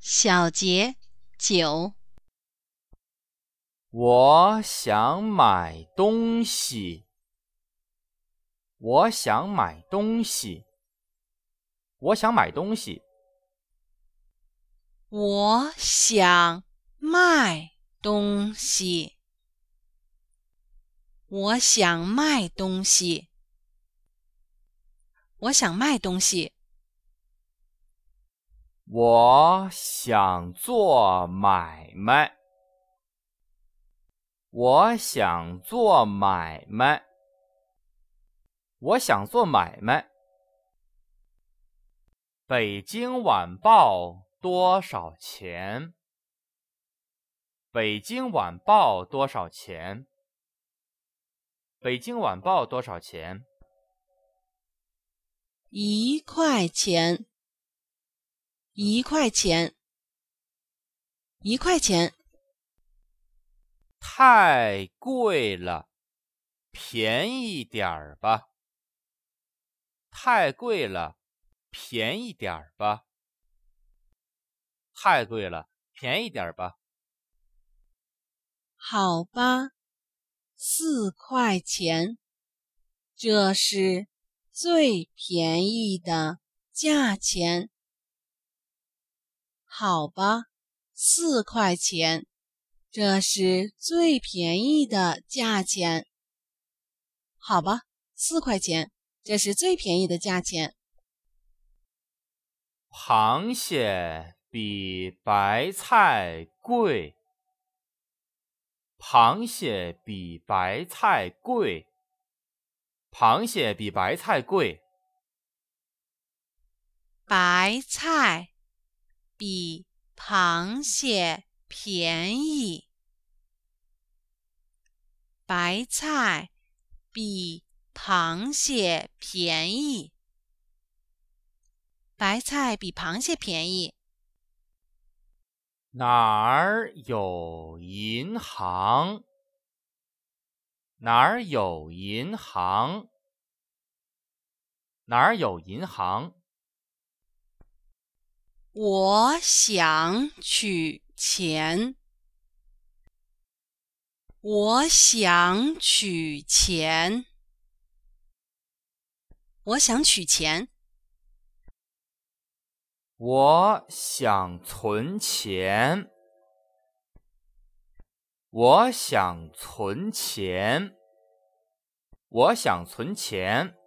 小节9。 我想买东西。我想买东西。我想买东西。 我想卖东西。我想卖东西。我想卖东西。 我想做买卖。我想做买卖。我想做买卖。北京晚报多少钱？北京晚报多少钱？北京晚报多少钱 ？1块钱。1块钱。1块钱。 太贵了，便宜点儿吧。太贵了，便宜点儿吧。太贵了，便宜点儿吧。 好吧，4块钱，这是最便宜的价钱。好吧，4块钱，这是最便宜的价钱。好吧，4块钱，这是最便宜的价钱。 螃蟹比白菜贵。螃蟹比白菜贵。螃蟹比白菜贵。 白菜比螃蟹便宜。白菜比螃蟹便宜。白菜比螃蟹便宜。 哪儿有银行？哪儿有银行？哪儿有银行？ 我想取钱。我想取钱。我想取钱。 我想存钱。我想存钱。我想存钱。